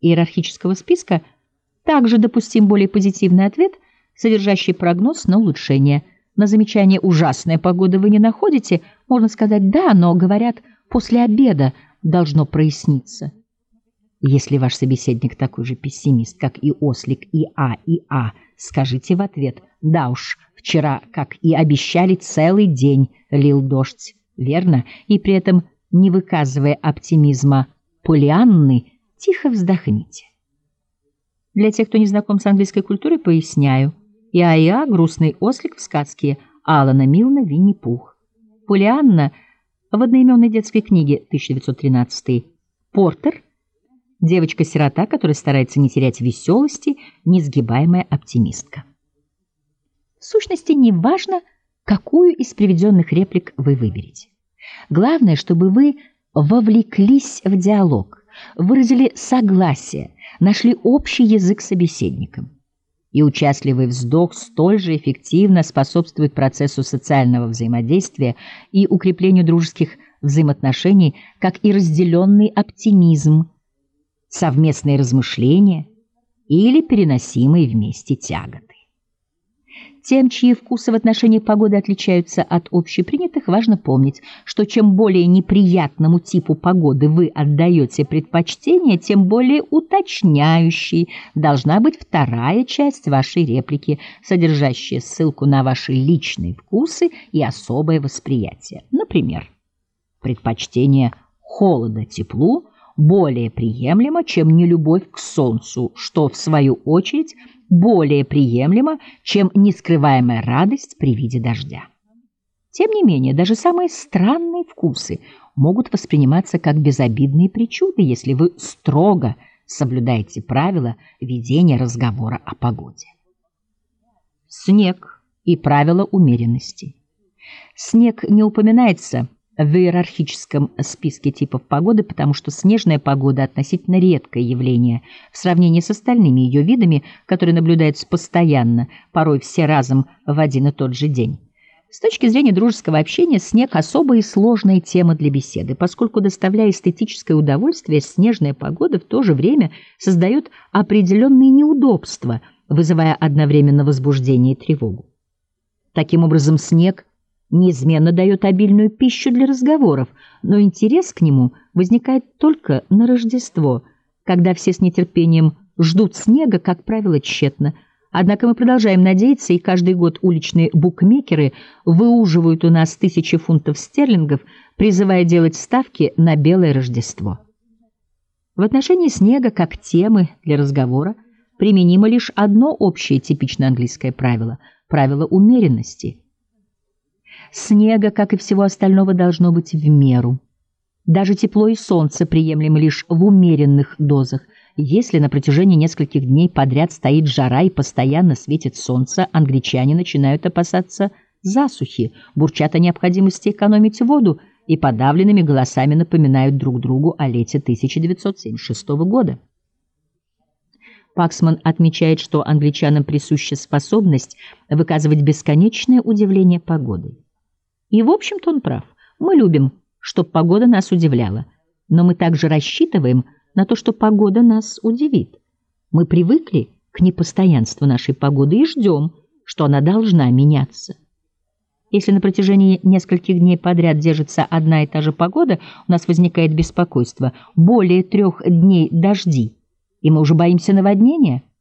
иерархического списка также допустим более позитивный ответ, содержащий прогноз на улучшение. На замечание «ужасная погода» вы не находите, можно сказать «да», но, говорят, после обеда должно проясниться. Если ваш собеседник такой же пессимист, как и ослик И.А., скажите в ответ «да уж, вчера, как и обещали, целый день лил дождь». Верно? И при этом, не выказывая оптимизма Поллианны, тихо вздохните. Для тех, кто не знаком с английской культурой, поясняю. И.А. — грустный ослик в сказке Алана Милна «Винни-Пух». Поллианна в одноименной детской книге 1913. Портер — девочка-сирота, которая старается не терять веселости, несгибаемая оптимистка. В сущности, не важно, какую из приведенных реплик вы выберете. Главное, чтобы вы вовлеклись в диалог, выразили согласие, нашли общий язык с собеседником. И участливый вздох столь же эффективно способствует процессу социального взаимодействия и укреплению дружеских взаимоотношений, как и разделенный оптимизм, совместные размышления или переносимые вместе тяготы. Тем, чьи вкусы в отношении погоды отличаются от общепринятых, важно помнить, что чем более неприятному типу погоды вы отдаете предпочтение, тем более уточняющей должна быть вторая часть вашей реплики, содержащая ссылку на ваши личные вкусы и особое восприятие. Например, предпочтение холода теплу более приемлемо, чем нелюбовь к солнцу, что, в свою очередь, более приемлемо, чем нескрываемая радость при виде дождя. Тем не менее, даже самые странные вкусы могут восприниматься как безобидные причуды, если вы строго соблюдаете правила ведения разговора о погоде. Снег и правила умеренности. Снег не упоминается в иерархическом списке типов погоды, потому что снежная погода относительно редкое явление в сравнении с остальными ее видами, которые наблюдаются постоянно, порой все разом в один и тот же день. С точки зрения дружеского общения, снег — особая и сложная тема для беседы, поскольку, доставляя эстетическое удовольствие, снежная погода в то же время создает определенные неудобства, вызывая одновременно возбуждение и тревогу. Таким образом, снег неизменно дает обильную пищу для разговоров, но интерес к нему возникает только на Рождество, когда все с нетерпением ждут снега, как правило, тщетно. Однако мы продолжаем надеяться, и каждый год уличные букмекеры выуживают у нас 1000 фунтов стерлингов, призывая делать ставки на белое Рождество. В отношении снега, как темы для разговора, применимо лишь одно общее типично английское правило – правило умеренности. Снега, как и всего остального, должно быть в меру. Даже тепло и солнце приемлемы лишь в умеренных дозах. Если на протяжении нескольких дней подряд стоит жара и постоянно светит солнце, англичане начинают опасаться засухи, бурчат о необходимости экономить воду и подавленными голосами напоминают друг другу о лете 1976 года. Паксман отмечает, что англичанам присуща способность выказывать бесконечное удивление погодой. И, в общем-то, он прав. Мы любим, чтобы погода нас удивляла, но мы также рассчитываем на то, что погода нас удивит. Мы привыкли к непостоянству нашей погоды и ждем, что она должна меняться. Если на протяжении нескольких дней подряд держится одна и та же погода, у нас возникает беспокойство. Более 3 дней дожди, и мы уже боимся наводнения.